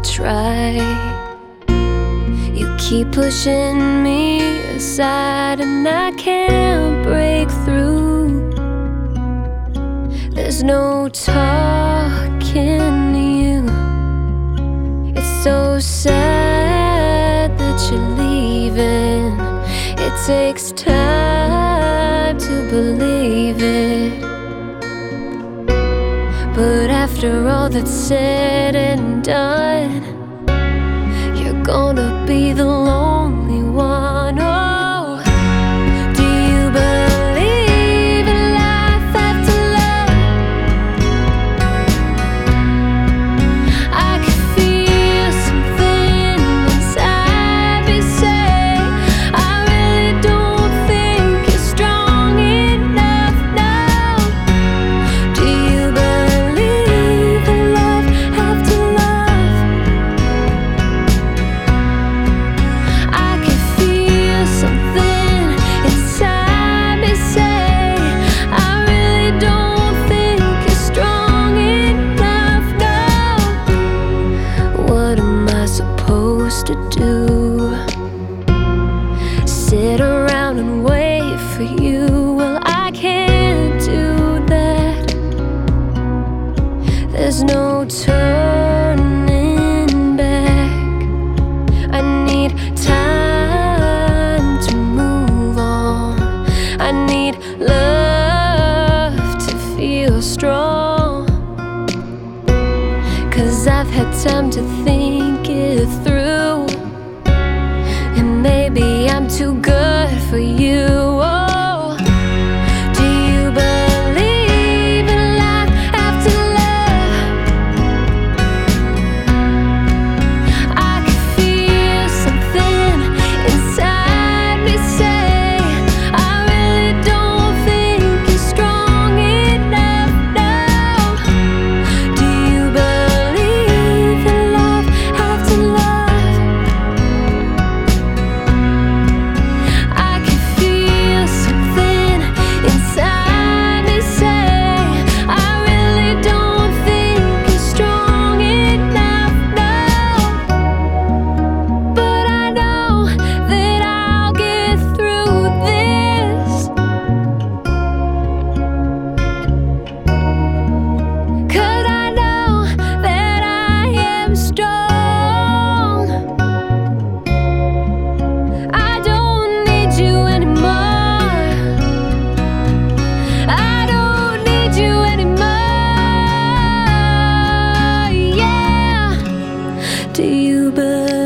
try. You keep pushing me aside and I can't break through. There's no talking to you. It's so sad that you're leaving. It takes time to believe it, but after all that's said and done, you're gonna be the lonely one. Oh, do you believe in life after love? I can feel something inside me say, I really don't think you're strong enough now. Do you believe in love after love? I can feel something inside me say, I really don't think you're strong enough now. What am I supposed to do? Sit around and wait for you? Well, I can't do that. There's no turning back. I need time to move on. I need love to feel strong, 'cause I've had time to think it through, and maybe I'm too good for you. Oh, do you believe in life after love? I can feel something inside me say, I really don't think you're strong enough now. Do you believe in love after love? I can feel something inside me say, I really don't think you're strong enough now. But I know that I'll get through this, 'cause I know that I am strong. I don't need you anymore. I don't need you anymore. Yeah. Do you believe